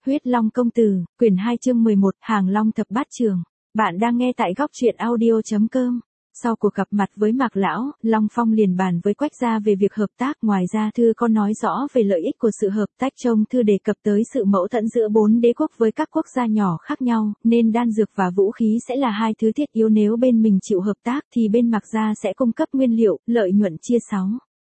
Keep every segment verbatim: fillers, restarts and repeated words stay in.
Huyết Long công tử, quyển hai chương mười một, Hàng Long thập bát trường. Bạn đang nghe tại góc truyện audio chấm com. Sau cuộc gặp mặt với Mạc Lão, Long Phong liền bàn với Quách gia về việc hợp tác. Ngoài ra thư có nói rõ về lợi ích của sự hợp tác. Trong thư đề cập tới sự mâu thuẫn giữa bốn đế quốc với các quốc gia nhỏ khác nhau, nên đan dược và vũ khí sẽ là hai thứ thiết yếu. Nếu bên mình chịu hợp tác thì bên Mạc gia sẽ cung cấp nguyên liệu, lợi nhuận chia sáu.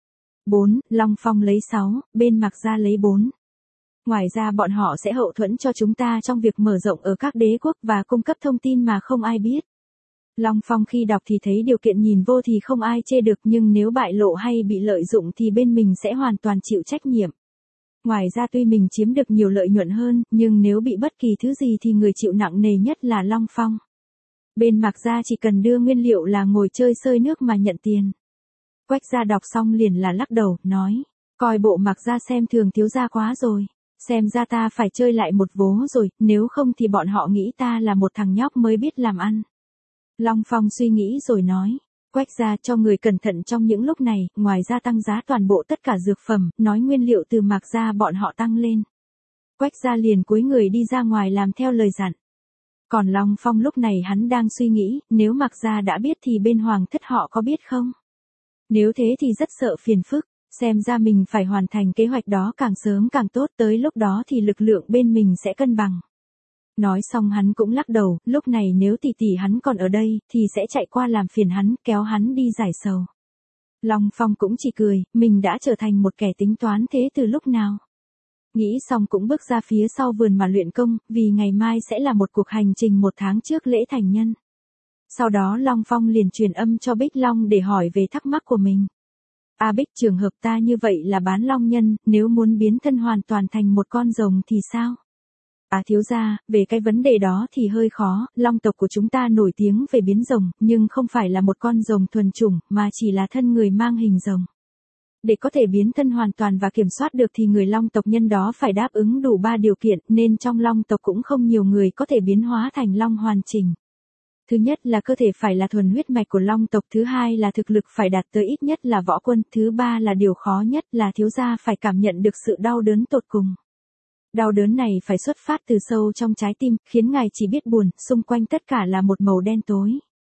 bốn. Long Phong lấy sáu, bên Mạc gia lấy bốn. Ngoài ra bọn họ sẽ hậu thuẫn cho chúng ta trong việc mở rộng ở các đế quốc và cung cấp thông tin mà không ai biết. Long Phong khi đọc thì thấy điều kiện nhìn vô thì không ai chê được, nhưng nếu bại lộ hay bị lợi dụng thì bên mình sẽ hoàn toàn chịu trách nhiệm. Ngoài ra tuy mình chiếm được nhiều lợi nhuận hơn, nhưng nếu bị bất kỳ thứ gì thì người chịu nặng nề nhất là Long Phong. Bên Mạc gia chỉ cần đưa nguyên liệu là ngồi chơi sơi nước mà nhận tiền. Quách gia đọc xong liền là lắc đầu, nói, coi bộ Mạc gia xem thường thiếu gia quá rồi. Xem ra ta phải chơi lại một vố rồi, nếu không thì bọn họ nghĩ ta là một thằng nhóc mới biết làm ăn. Long Phong suy nghĩ rồi nói, Quách gia cho người cẩn thận trong những lúc này, ngoài ra tăng giá toàn bộ tất cả dược phẩm, nói nguyên liệu từ Mạc gia bọn họ tăng lên. Quách gia liền cúi người đi ra ngoài làm theo lời dặn. Còn Long Phong lúc này hắn đang suy nghĩ, nếu Mạc gia đã biết thì bên Hoàng thất họ có biết không? Nếu thế thì rất sợ phiền phức. Xem ra mình phải hoàn thành kế hoạch đó càng sớm càng tốt, tới lúc đó thì lực lượng bên mình sẽ cân bằng. Nói xong hắn cũng lắc đầu, lúc này nếu tỷ tỷ hắn còn ở đây, thì sẽ chạy qua làm phiền hắn, kéo hắn đi giải sầu. Long Phong cũng chỉ cười, mình đã trở thành một kẻ tính toán thế từ lúc nào. Nghĩ xong cũng bước ra phía sau vườn mà luyện công, vì ngày mai sẽ là một cuộc hành trình một tháng trước lễ thành nhân. Sau đó Long Phong liền truyền âm cho Bích Long để hỏi về thắc mắc của mình. A Bích, trường hợp ta như vậy là bán long nhân, nếu muốn biến thân hoàn toàn thành một con rồng thì sao? À thiếu gia, về cái vấn đề đó thì hơi khó, long tộc của chúng ta nổi tiếng về biến rồng, nhưng không phải là một con rồng thuần chủng, mà chỉ là thân người mang hình rồng. Để có thể biến thân hoàn toàn và kiểm soát được thì người long tộc nhân đó phải đáp ứng đủ ba điều kiện, nên trong long tộc cũng không nhiều người có thể biến hóa thành long hoàn chỉnh. Thứ nhất là cơ thể phải là thuần huyết mạch của long tộc, thứ hai là thực lực phải đạt tới ít nhất là võ quân, thứ ba là điều khó nhất là thiếu gia phải cảm nhận được sự đau đớn tột cùng. Đau đớn này phải xuất phát từ sâu trong trái tim, khiến ngài chỉ biết buồn, xung quanh tất cả là một màu đen tối.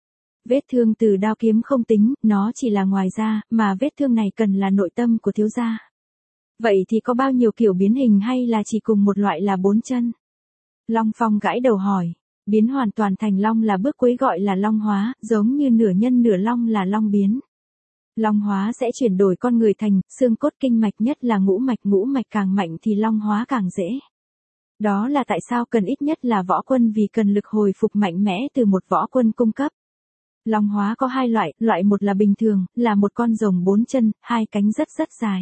Vết thương từ đao kiếm không tính, nó chỉ là ngoài da, mà vết thương này cần là nội tâm của thiếu gia. Vậy thì có bao nhiêu kiểu biến hình hay là chỉ cùng một loại là bốn chân? Long Phong gãi đầu hỏi. Biến hoàn toàn thành long là bước cuối gọi là long hóa, giống như nửa nhân nửa long là long biến. Long hóa sẽ chuyển đổi con người thành xương cốt kinh mạch, nhất là ngũ mạch, ngũ mạch càng mạnh thì long hóa càng dễ. Đó là tại sao cần ít nhất là võ quân, vì cần lực hồi phục mạnh mẽ từ một võ quân cung cấp. Long hóa có hai loại, loại một là bình thường, là một con rồng bốn chân, hai cánh rất rất dài.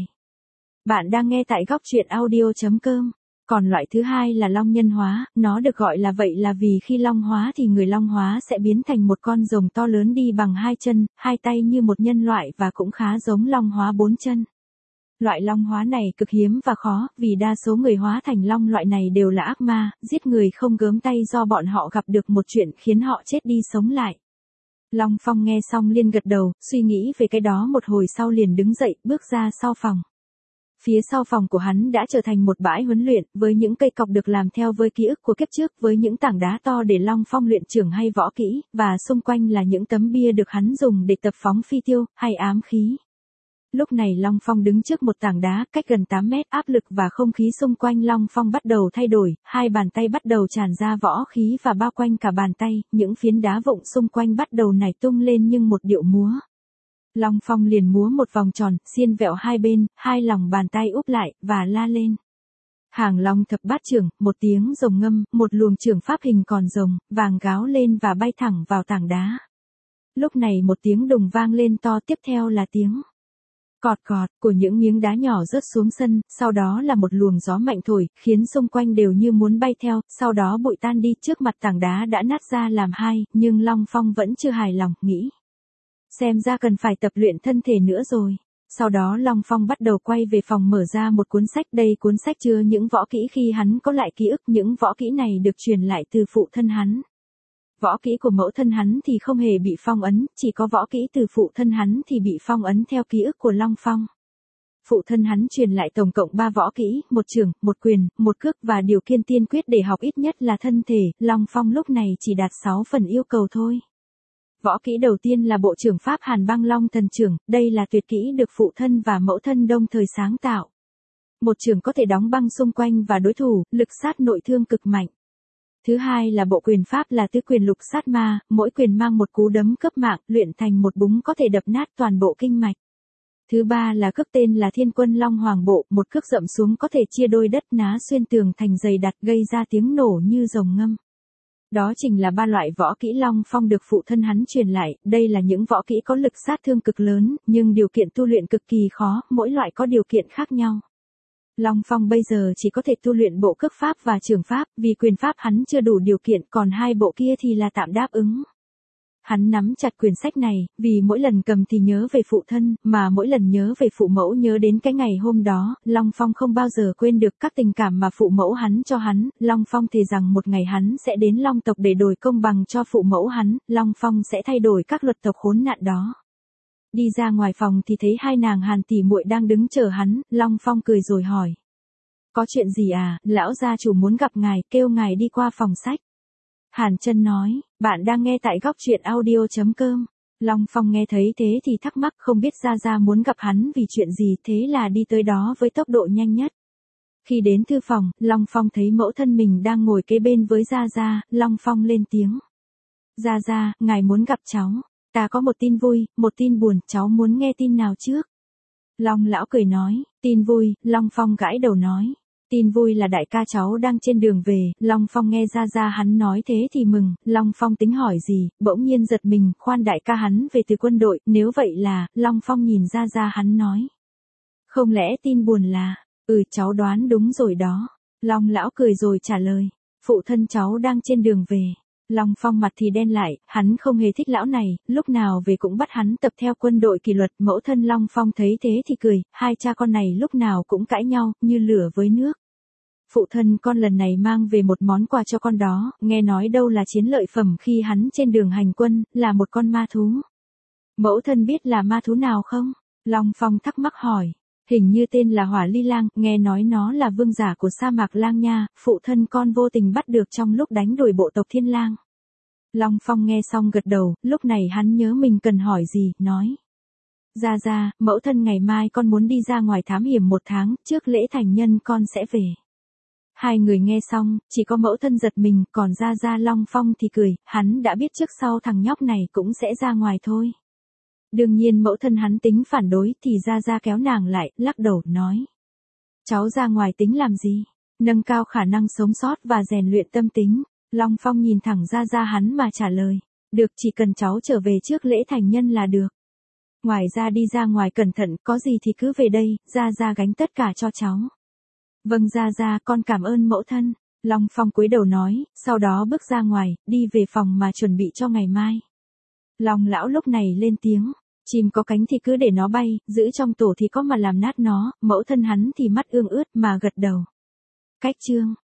Bạn đang nghe tại góc truyện audio chấm com. Còn loại thứ hai là long nhân hóa, nó được gọi là vậy là vì khi long hóa thì người long hóa sẽ biến thành một con rồng to lớn đi bằng hai chân, hai tay như một nhân loại và cũng khá giống long hóa bốn chân. Loại long hóa này cực hiếm và khó, vì đa số người hóa thành long loại này đều là ác ma, giết người không gớm tay do bọn họ gặp được một chuyện khiến họ chết đi sống lại. Long Phong nghe xong liền gật đầu, suy nghĩ về cái đó một hồi sau liền đứng dậy, bước ra sau phòng. Phía sau phòng của hắn đã trở thành một bãi huấn luyện, với những cây cọc được làm theo với ký ức của kiếp trước, với những tảng đá to để Long Phong luyện trưởng hay võ kỹ, và xung quanh là những tấm bia được hắn dùng để tập phóng phi tiêu, hay ám khí. Lúc này Long Phong đứng trước một tảng đá, cách gần tám mét, áp lực và không khí xung quanh Long Phong bắt đầu thay đổi, hai bàn tay bắt đầu tràn ra võ khí và bao quanh cả bàn tay, những phiến đá vụn xung quanh bắt đầu nảy tung lên nhưng một điệu múa. Long Phong liền múa một vòng tròn, xiên vẹo hai bên, hai lòng bàn tay úp lại, và la lên. Hàng Long thập bát trưởng, một tiếng rồng ngâm, một luồng trưởng pháp hình còn rồng, vàng gáo lên và bay thẳng vào tảng đá. Lúc này một tiếng đùng vang lên to, tiếp theo là tiếng cọt cọt của những miếng đá nhỏ rớt xuống sân, sau đó là một luồng gió mạnh thổi, khiến xung quanh đều như muốn bay theo, sau đó bụi tan đi, trước mặt tảng đá đã nát ra làm hai, nhưng Long Phong vẫn chưa hài lòng, nghĩ. Xem ra cần phải tập luyện thân thể nữa rồi. Sau đó Long Phong bắt đầu quay về phòng mở ra một cuốn sách, đây cuốn sách chứa những võ kỹ khi hắn có lại ký ức, những võ kỹ này được truyền lại từ phụ thân hắn. Võ kỹ của mẫu thân hắn thì không hề bị phong ấn, chỉ có võ kỹ từ phụ thân hắn thì bị phong ấn theo ký ức của Long Phong. Phụ thân hắn truyền lại tổng cộng ba võ kỹ, một chưởng, một quyền, một cước và điều kiện tiên quyết để học ít nhất là thân thể, Long Phong lúc này chỉ đạt sáu phần yêu cầu thôi. Võ kỹ đầu tiên là bộ chưởng pháp Hàn Băng Long Thần Chưởng, đây là tuyệt kỹ được phụ thân và mẫu thân đồng thời sáng tạo. Một chưởng có thể đóng băng xung quanh và đối thủ, lực sát nội thương cực mạnh. Thứ hai là bộ quyền pháp là tứ quyền lục sát ma, mỗi quyền mang một cú đấm cấp mạng, luyện thành một búng có thể đập nát toàn bộ kinh mạch. Thứ ba là cước tên là Thiên Quân Long Hoàng Bộ, một cước dậm xuống có thể chia đôi đất ná xuyên tường thành dày đặc gây ra tiếng nổ như rồng ngâm. Đó chính là ba loại võ kỹ Long Phong được phụ thân hắn truyền lại, đây là những võ kỹ có lực sát thương cực lớn, nhưng điều kiện tu luyện cực kỳ khó, mỗi loại có điều kiện khác nhau. Long Phong bây giờ chỉ có thể tu luyện bộ cước pháp và chưởng pháp, vì quyền pháp hắn chưa đủ điều kiện, còn hai bộ kia thì là tạm đáp ứng. Hắn nắm chặt quyển sách này, vì mỗi lần cầm thì nhớ về phụ thân, mà mỗi lần nhớ về phụ mẫu nhớ đến cái ngày hôm đó, Long Phong không bao giờ quên được các tình cảm mà phụ mẫu hắn cho hắn, Long Phong thề rằng một ngày hắn sẽ đến Long tộc để đổi công bằng cho phụ mẫu hắn, Long Phong sẽ thay đổi các luật tộc khốn nạn đó. Đi ra ngoài phòng thì thấy hai nàng Hàn tỷ muội đang đứng chờ hắn, Long Phong cười rồi hỏi. Có chuyện gì à, lão gia chủ muốn gặp ngài, kêu ngài đi qua phòng sách. Hàn Chân nói, bạn đang nghe tại góc truyện audio chấm com. Long Phong nghe thấy thế thì thắc mắc không biết Gia Gia muốn gặp hắn vì chuyện gì, thế là đi tới đó với tốc độ nhanh nhất. Khi đến thư phòng, Long Phong thấy mẫu thân mình đang ngồi kế bên với Gia Gia, Long Phong lên tiếng. Gia Gia, ngài muốn gặp cháu. Ta có một tin vui, một tin buồn, cháu muốn nghe tin nào trước? Long lão cười nói, tin vui, Long Phong gãi đầu nói. Tin vui là đại ca cháu đang trên đường về, Long Phong nghe Gia Gia hắn nói thế thì mừng, Long Phong tính hỏi gì, bỗng nhiên giật mình, khoan đại ca hắn về từ quân đội, nếu vậy là, Long Phong nhìn Gia Gia hắn nói. Không lẽ tin buồn là, ừ cháu đoán đúng rồi đó. Long lão cười rồi trả lời, phụ thân cháu đang trên đường về. Long Phong mặt thì đen lại, hắn không hề thích lão này, lúc nào về cũng bắt hắn tập theo quân đội kỷ luật, mẫu thân Long Phong thấy thế thì cười, hai cha con này lúc nào cũng cãi nhau, như lửa với nước. Phụ thân con lần này mang về một món quà cho con đó, nghe nói đâu là chiến lợi phẩm khi hắn trên đường hành quân, là một con ma thú. Mẫu thân biết là ma thú nào không? Long Phong thắc mắc hỏi. Hình như tên là Hỏa Ly Lang, nghe nói nó là vương giả của sa mạc Lang Nha, phụ thân con vô tình bắt được trong lúc đánh đuổi bộ tộc Thiên Lang. Long Phong nghe xong gật đầu, lúc này hắn nhớ mình cần hỏi gì, nói. Gia Gia, mẫu thân ngày mai con muốn đi ra ngoài thám hiểm một tháng, trước lễ thành nhân con sẽ về. Hai người nghe xong, chỉ có mẫu thân giật mình, còn Gia Gia Long Phong thì cười, hắn đã biết trước sau thằng nhóc này cũng sẽ ra ngoài thôi. Đương nhiên mẫu thân hắn tính phản đối thì Gia Gia kéo nàng lại, lắc đầu, nói. Cháu ra ngoài tính làm gì? Nâng cao khả năng sống sót và rèn luyện tâm tính. Long Phong nhìn thẳng Gia Gia hắn mà trả lời. Được, chỉ cần cháu trở về trước lễ thành nhân là được. Ngoài ra đi ra ngoài cẩn thận, có gì thì cứ về đây, Gia Gia gánh tất cả cho cháu. Vâng Gia Gia, con cảm ơn mẫu thân. Long Phong cúi đầu nói, sau đó bước ra ngoài, đi về phòng mà chuẩn bị cho ngày mai. Long lão lúc này lên tiếng. Chim có cánh thì cứ để nó bay, giữ trong tổ thì có mà làm nát nó, mẫu thân hắn thì mắt ương ướt mà gật đầu. Cách chương